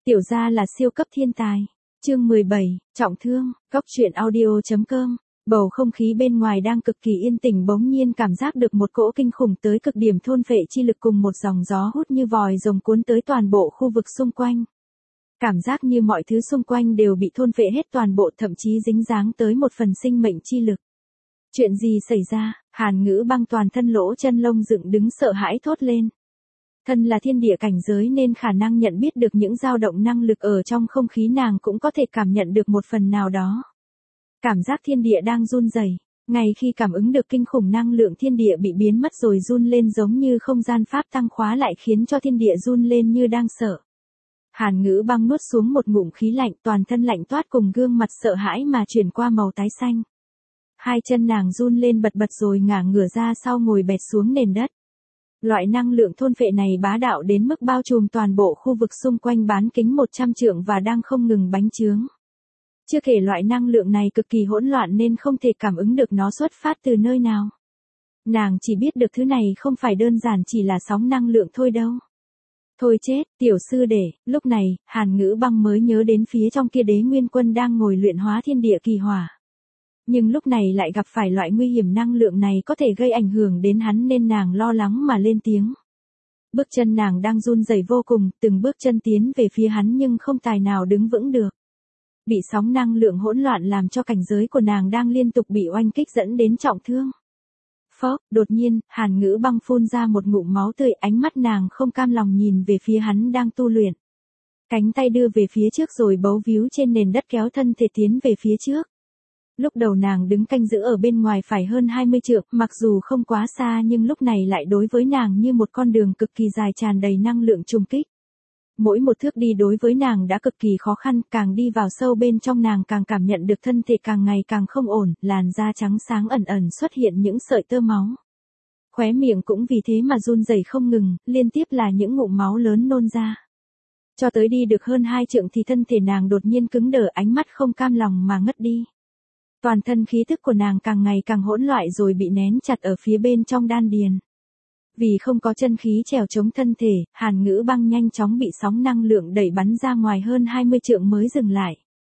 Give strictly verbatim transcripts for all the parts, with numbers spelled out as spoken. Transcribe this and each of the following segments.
Tiểu gia là siêu cấp thiên tài. Chương mười bảy, trọng thương, góc truyện audio chấm com. Bầu không khí bên ngoài đang cực kỳ yên tĩnh, bỗng nhiên cảm giác được một cỗ kinh khủng tới cực điểm thôn phệ chi lực cùng một dòng gió hút như vòi rồng cuốn tới toàn bộ khu vực xung quanh. Cảm giác như mọi thứ xung quanh đều bị thôn phệ hết toàn bộ, thậm chí dính dáng tới một phần sinh mệnh chi lực. Chuyện gì xảy ra? Hàn Ngữ Băng toàn thân lỗ chân lông dựng đứng sợ hãi thốt lên. Thân là thiên địa cảnh giới nên khả năng nhận biết được những dao động năng lực ở trong không khí, nàng cũng có thể cảm nhận được một phần nào đó. Cảm giác thiên địa đang run rẩy. Ngay khi cảm ứng được kinh khủng năng lượng thiên địa bị biến mất rồi run lên giống như không gian pháp tăng khóa lại, khiến cho thiên địa run lên như đang sợ. Hàn Ngữ Băng nuốt xuống một ngụm khí lạnh, toàn thân lạnh toát cùng gương mặt sợ hãi mà chuyển qua màu tái xanh. Hai chân nàng run lên bật bật rồi ngả ngửa ra sau ngồi bệt xuống nền đất. Loại năng lượng thôn phệ này bá đạo đến mức bao trùm toàn bộ khu vực xung quanh bán kính một trăm trượng và đang không ngừng bánh trướng. Chưa kể loại năng lượng này cực kỳ hỗn loạn nên không thể cảm ứng được nó xuất phát từ nơi nào. Nàng chỉ biết được thứ này không phải đơn giản chỉ là sóng năng lượng thôi đâu. Thôi chết, tiểu sư đệ, lúc này, Hàn Ngữ Băng mới nhớ đến phía trong kia Đế Nguyên Quân đang ngồi luyện hóa thiên địa kỳ hỏa. Nhưng lúc này lại gặp phải loại nguy hiểm năng lượng này có thể gây ảnh hưởng đến hắn nên nàng lo lắng mà lên tiếng. Bước chân nàng đang run rẩy vô cùng, từng bước chân tiến về phía hắn nhưng không tài nào đứng vững được. Bị sóng năng lượng hỗn loạn làm cho cảnh giới của nàng đang liên tục bị oanh kích dẫn đến trọng thương. Phốc, đột nhiên, Hàn Ngữ Băng phun ra một ngụm máu tươi, ánh mắt nàng không cam lòng nhìn về phía hắn đang tu luyện. Cánh tay đưa về phía trước rồi bấu víu trên nền đất kéo thân thể tiến về phía trước. Lúc đầu nàng đứng canh giữ ở bên ngoài phải hơn hai mươi trượng, mặc dù không quá xa nhưng lúc này lại đối với nàng như một con đường cực kỳ dài tràn đầy năng lượng trùng kích. Mỗi một thước đi đối với nàng đã cực kỳ khó khăn, càng đi vào sâu bên trong nàng càng cảm nhận được thân thể càng ngày càng không ổn, làn da trắng sáng ẩn ẩn xuất hiện những sợi tơ máu. Khóe miệng cũng vì thế mà run rẩy không ngừng, liên tiếp là những ngụm máu lớn nôn ra. Cho tới đi được hơn hai trượng thì thân thể nàng đột nhiên cứng đờ, ánh mắt không cam lòng mà ngất đi. Toàn thân khí thức của nàng càng ngày càng hỗn loạn rồi bị nén chặt ở phía bên trong đan điền. Vì không có chân khí trèo chống thân thể, Hàn Ngữ Băng nhanh chóng bị sóng năng lượng đẩy bắn ra ngoài hơn hai mươi trượng mới dừng lại.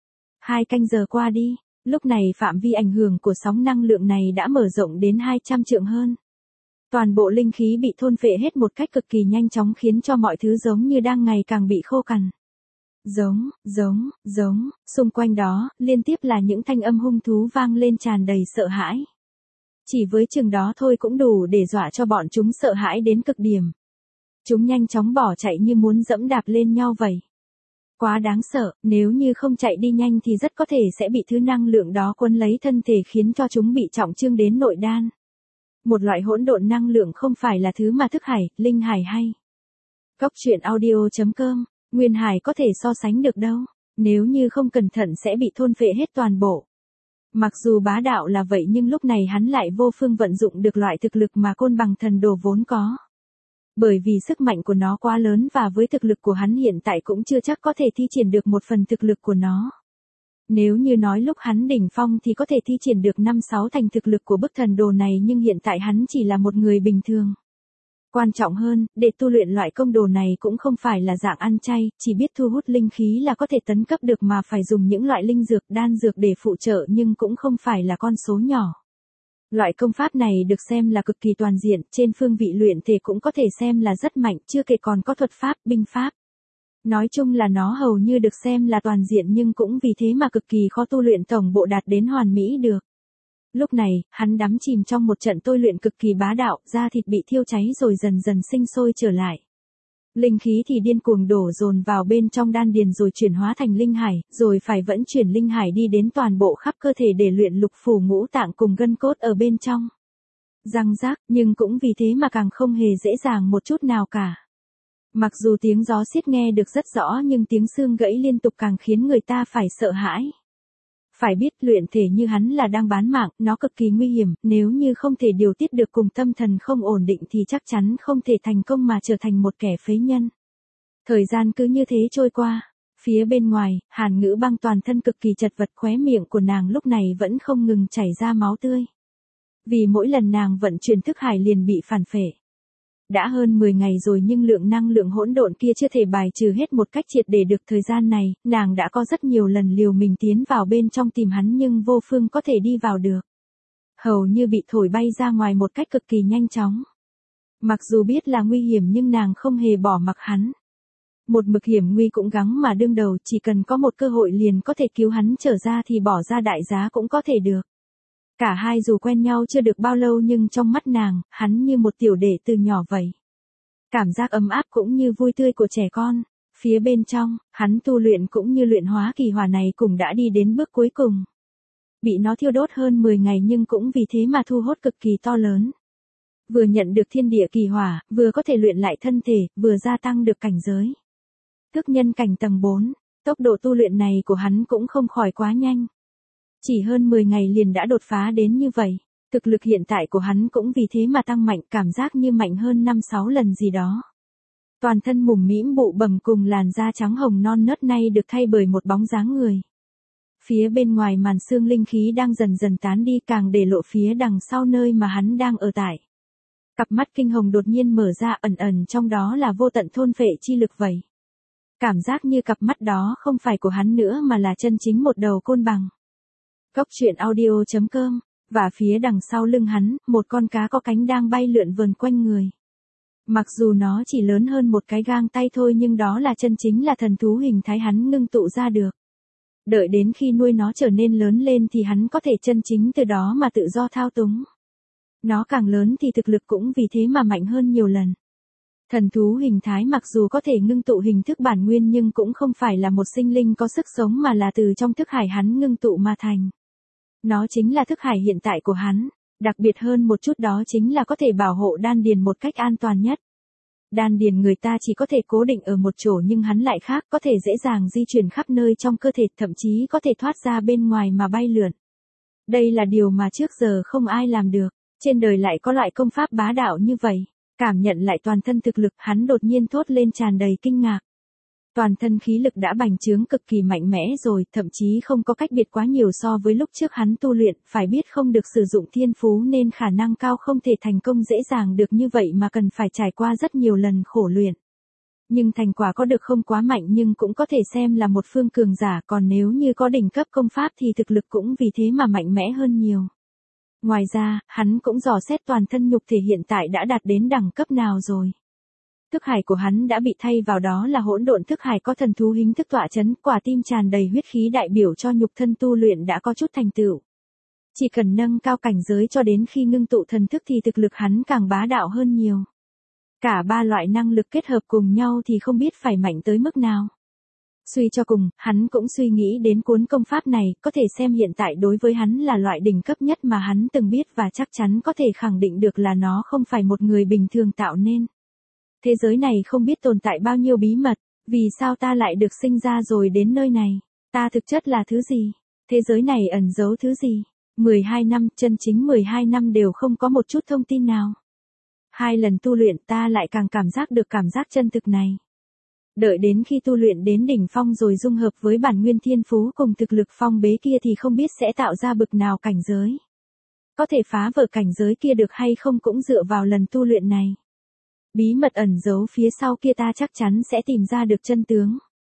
Hai canh giờ qua đi, lúc này phạm vi ảnh hưởng của sóng năng lượng này đã mở rộng đến hai trăm trượng hơn. Toàn bộ linh khí bị thôn phệ hết một cách cực kỳ nhanh chóng khiến cho mọi thứ giống như đang ngày càng bị khô cằn. Giống, giống, giống, xung quanh đó, liên tiếp là những thanh âm hung thú vang lên tràn đầy sợ hãi. Chỉ với chừng đó thôi cũng đủ để dọa cho bọn chúng sợ hãi đến cực điểm. Chúng nhanh chóng bỏ chạy như muốn dẫm đạp lên nhau vậy. Quá đáng sợ, nếu như không chạy đi nhanh thì rất có thể sẽ bị thứ năng lượng đó cuốn lấy thân thể khiến cho chúng bị trọng thương đến nội đan. Một loại hỗn độn năng lượng không phải là thứ mà thức hải, linh hải hay góc truyện audio chấm com, nguyên hải có thể so sánh được đâu, nếu như không cẩn thận sẽ bị thôn phệ hết toàn bộ. Mặc dù bá đạo là vậy nhưng lúc này hắn lại vô phương vận dụng được loại thực lực mà côn bằng thần đồ vốn có. Bởi vì sức mạnh của nó quá lớn và với thực lực của hắn hiện tại cũng chưa chắc có thể thi triển được một phần thực lực của nó. Nếu như nói lúc hắn đỉnh phong thì có thể thi triển được năm sáu thành thực lực của bức thần đồ này nhưng hiện tại hắn chỉ là một người bình thường. Quan trọng hơn, để tu luyện loại công đồ này cũng không phải là dạng ăn chay, chỉ biết thu hút linh khí là có thể tấn cấp được mà phải dùng những loại linh dược, đan dược để phụ trợ nhưng cũng không phải là con số nhỏ. Loại công pháp này được xem là cực kỳ toàn diện, trên phương vị luyện thể cũng có thể xem là rất mạnh, chưa kể còn có thuật pháp, binh pháp. Nói chung là nó hầu như được xem là toàn diện nhưng cũng vì thế mà cực kỳ khó tu luyện tổng bộ đạt đến hoàn mỹ được. Lúc này, hắn đắm chìm trong một trận tôi luyện cực kỳ bá đạo, da thịt bị thiêu cháy rồi dần dần sinh sôi trở lại. Linh khí thì điên cuồng đổ dồn vào bên trong đan điền rồi chuyển hóa thành linh hải, rồi phải vẫn chuyển linh hải đi đến toàn bộ khắp cơ thể để luyện lục phủ ngũ tạng cùng gân cốt ở bên trong. Răng rác, nhưng cũng vì thế mà càng không hề dễ dàng một chút nào cả. Mặc dù tiếng gió xiết nghe được rất rõ nhưng tiếng xương gãy liên tục càng khiến người ta phải sợ hãi. Phải biết luyện thể như hắn là đang bán mạng, nó cực kỳ nguy hiểm, nếu như không thể điều tiết được cùng tâm thần không ổn định thì chắc chắn không thể thành công mà trở thành một kẻ phế nhân. Thời gian cứ như thế trôi qua, phía bên ngoài, Hàn Ngữ Băng toàn thân cực kỳ chật vật, khóe miệng của nàng lúc này vẫn không ngừng chảy ra máu tươi. Vì mỗi lần nàng vận chuyển thức hải liền bị phản phệ. Đã hơn mười ngày rồi nhưng lượng năng lượng hỗn độn kia chưa thể bài trừ hết một cách triệt để được. Thời gian này, nàng đã có rất nhiều lần liều mình tiến vào bên trong tìm hắn nhưng vô phương có thể đi vào được. Hầu như bị thổi bay ra ngoài một cách cực kỳ nhanh chóng. Mặc dù biết là nguy hiểm nhưng nàng không hề bỏ mặc hắn. Một mực hiểm nguy cũng gắng mà đương đầu, chỉ cần có một cơ hội liền có thể cứu hắn trở ra thì bỏ ra đại giá cũng có thể được. Cả hai dù quen nhau chưa được bao lâu nhưng trong mắt nàng, hắn như một tiểu đệ từ nhỏ vậy. Cảm giác ấm áp cũng như vui tươi của trẻ con. Phía bên trong, hắn tu luyện cũng như luyện hóa kỳ hỏa này cũng đã đi đến bước cuối cùng. Bị nó thiêu đốt hơn mười ngày nhưng cũng vì thế mà thu hút cực kỳ to lớn. Vừa nhận được thiên địa kỳ hỏa, vừa có thể luyện lại thân thể, vừa gia tăng được cảnh giới. Thức nhân cảnh tầng bốn, tốc độ tu luyện này của hắn cũng không khỏi quá nhanh. Chỉ hơn mười ngày liền đã đột phá đến như vậy, thực lực hiện tại của hắn cũng vì thế mà tăng mạnh, cảm giác như mạnh hơn năm sáu lần gì đó. Toàn thân mủm mĩm bụ bầm cùng làn da trắng hồng non nớt nay được thay bởi một bóng dáng người. Phía bên ngoài màn xương linh khí đang dần dần tán đi càng để lộ phía đằng sau nơi mà hắn đang ở tại. Cặp mắt kinh hồng đột nhiên mở ra, ẩn ẩn trong đó là vô tận thôn phệ chi lực vậy. Cảm giác như cặp mắt đó không phải của hắn nữa mà là chân chính một đầu côn bằng. Góc truyện audio chấm com, và phía đằng sau lưng hắn, một con cá có cánh đang bay lượn vờn quanh người. Mặc dù nó chỉ lớn hơn một cái gang tay thôi nhưng đó là chân chính là thần thú hình thái hắn ngưng tụ ra được. Đợi đến khi nuôi nó trở nên lớn lên thì hắn có thể chân chính từ đó mà tự do thao túng. Nó càng lớn thì thực lực cũng vì thế mà mạnh hơn nhiều lần. Thần thú hình thái mặc dù có thể ngưng tụ hình thức bản nguyên nhưng cũng không phải là một sinh linh có sức sống mà là từ trong thức hải hắn ngưng tụ mà thành. Nó chính là thức hải hiện tại của hắn, đặc biệt hơn một chút đó chính là có thể bảo hộ đan điền một cách an toàn nhất. Đan điền người ta chỉ có thể cố định ở một chỗ nhưng hắn lại khác, có thể dễ dàng di chuyển khắp nơi trong cơ thể, thậm chí có thể thoát ra bên ngoài mà bay lượn. Đây là điều mà trước giờ không ai làm được, trên đời lại có loại công pháp bá đạo như vậy. Cảm nhận lại toàn thân thực lực, hắn đột nhiên thốt lên tràn đầy kinh ngạc. Toàn thân khí lực đã bành trướng cực kỳ mạnh mẽ rồi, thậm chí không có cách biệt quá nhiều so với lúc trước hắn tu luyện, phải biết không được sử dụng thiên phú nên khả năng cao không thể thành công dễ dàng được như vậy mà cần phải trải qua rất nhiều lần khổ luyện. Nhưng thành quả có được không quá mạnh nhưng cũng có thể xem là một phương cường giả, còn nếu như có đỉnh cấp công pháp thì thực lực cũng vì thế mà mạnh mẽ hơn nhiều. Ngoài ra, hắn cũng dò xét toàn thân nhục thể hiện tại đã đạt đến đẳng cấp nào rồi. Thức hải của hắn đã bị thay vào đó là hỗn độn thức hải có thần thú hình thức tọa chấn, quả tim tràn đầy huyết khí đại biểu cho nhục thân tu luyện đã có chút thành tựu. Chỉ cần nâng cao cảnh giới cho đến khi ngưng tụ thần thức thì thực lực hắn càng bá đạo hơn nhiều. Cả ba loại năng lực kết hợp cùng nhau thì không biết phải mạnh tới mức nào. Suy cho cùng, hắn cũng suy nghĩ đến cuốn công pháp này, có thể xem hiện tại đối với hắn là loại đỉnh cấp nhất mà hắn từng biết và chắc chắn có thể khẳng định được là nó không phải một người bình thường tạo nên. Thế giới này không biết tồn tại bao nhiêu bí mật, vì sao ta lại được sinh ra rồi đến nơi này, ta thực chất là thứ gì, thế giới này ẩn giấu thứ gì. mười hai năm, chân chính mười hai năm đều không có một chút thông tin nào. Hai lần tu luyện ta lại càng cảm giác được cảm giác chân thực này. Đợi đến khi tu luyện đến đỉnh phong rồi dung hợp với bản nguyên thiên phú cùng thực lực phong bế kia thì không biết sẽ tạo ra bực nào cảnh giới. Có thể phá vỡ cảnh giới kia được hay không cũng dựa vào lần tu luyện này. Bí mật ẩn giấu phía sau kia ta chắc chắn sẽ tìm ra được chân tướng.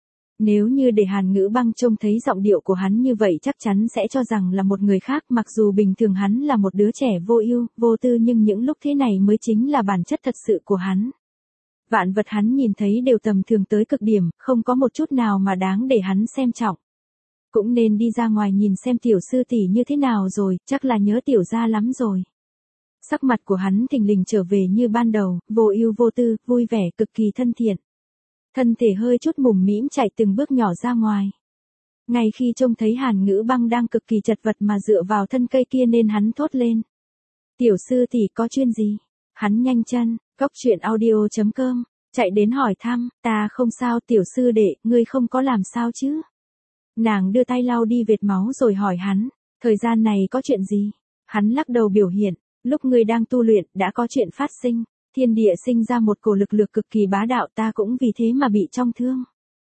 Nếu như để Hàn Ngữ Băng trông thấy giọng điệu của hắn như vậy chắc chắn sẽ cho rằng là một người khác, mặc dù bình thường hắn là một đứa trẻ vô ưu, vô tư nhưng những lúc thế này mới chính là bản chất thật sự của hắn. Vạn vật hắn nhìn thấy đều tầm thường tới cực điểm, không có một chút nào mà đáng để hắn xem trọng. Cũng nên đi ra ngoài nhìn xem tiểu sư tỷ như thế nào rồi, chắc là nhớ tiểu gia lắm rồi. Sắc mặt của hắn thình lình trở về như ban đầu, vô ưu vô tư, vui vẻ, cực kỳ thân thiện. Thân thể hơi chút mủm mĩm chạy từng bước nhỏ ra ngoài. Ngay khi trông thấy Hàn Ngữ Băng đang cực kỳ chật vật mà dựa vào thân cây kia nên hắn thốt lên. Tiểu sư tỷ có chuyện gì? Hắn nhanh chân, góc truyện audio chấm com, chạy đến hỏi thăm, ta không sao tiểu sư đệ, ngươi không có làm sao chứ? Nàng đưa tay lau đi vệt máu rồi hỏi hắn, thời gian này có chuyện gì? Hắn lắc đầu biểu hiện, lúc ngươi đang tu luyện đã có chuyện phát sinh, thiên địa sinh ra một cổ lực lượng cực kỳ bá đạo ta cũng vì thế mà bị trọng thương.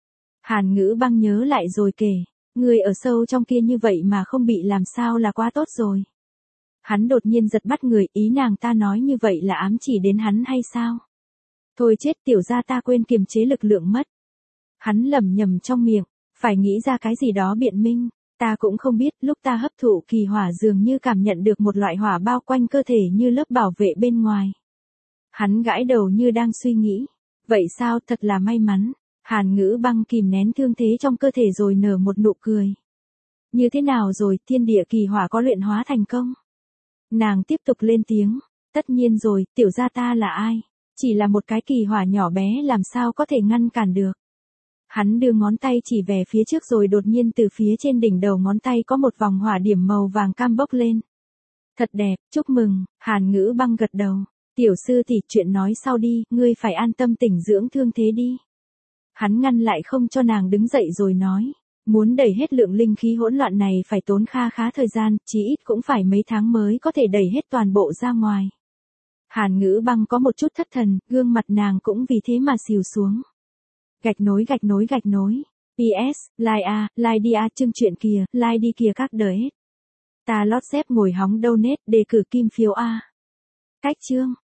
Hàn Ngữ Băng nhớ lại rồi kể, ngươi ở sâu trong kia như vậy mà không bị làm sao là quá tốt rồi. Hắn đột nhiên giật bắt người, ý nàng ta nói như vậy là ám chỉ đến hắn hay sao? Thôi chết, tiểu gia ta quên kiềm chế lực lượng mất. Hắn lẩm nhẩm trong miệng, phải nghĩ ra cái gì đó biện minh. Ta cũng không biết, lúc ta hấp thụ kỳ hỏa dường như cảm nhận được một loại hỏa bao quanh cơ thể như lớp bảo vệ bên ngoài. Hắn gãi đầu như đang suy nghĩ. Vậy sao, thật là may mắn. Hàn Ngữ Băng kìm nén thương thế trong cơ thể rồi nở một nụ cười. Như thế nào rồi, thiên địa kỳ hỏa có luyện hóa thành công? Nàng tiếp tục lên tiếng. Tất nhiên rồi, tiểu gia ta là ai? Chỉ là một cái kỳ hỏa nhỏ bé làm sao có thể ngăn cản được. Hắn đưa ngón tay chỉ về phía trước rồi đột nhiên từ phía trên đỉnh đầu ngón tay có một vòng hỏa điểm màu vàng cam bốc lên. Thật đẹp, chúc mừng, Hàn Ngữ Băng gật đầu. Tiểu sư tỷ, chuyện nói sau đi, ngươi phải an tâm tĩnh dưỡng thương thế đi. Hắn ngăn lại không cho nàng đứng dậy rồi nói. Muốn đẩy hết lượng linh khí hỗn loạn này phải tốn kha khá thời gian, chí ít cũng phải mấy tháng mới có thể đẩy hết toàn bộ ra ngoài. Hàn Ngữ Băng có một chút thất thần, gương mặt nàng cũng vì thế mà xìu xuống. Gạch nối gạch nối gạch nối. pê ét, like a, like đi a, chương chuyện kìa, like đi kìa các đời hết. Ta lót xếp ngồi hóng donate, đề cử kim phiếu A. Cách chương.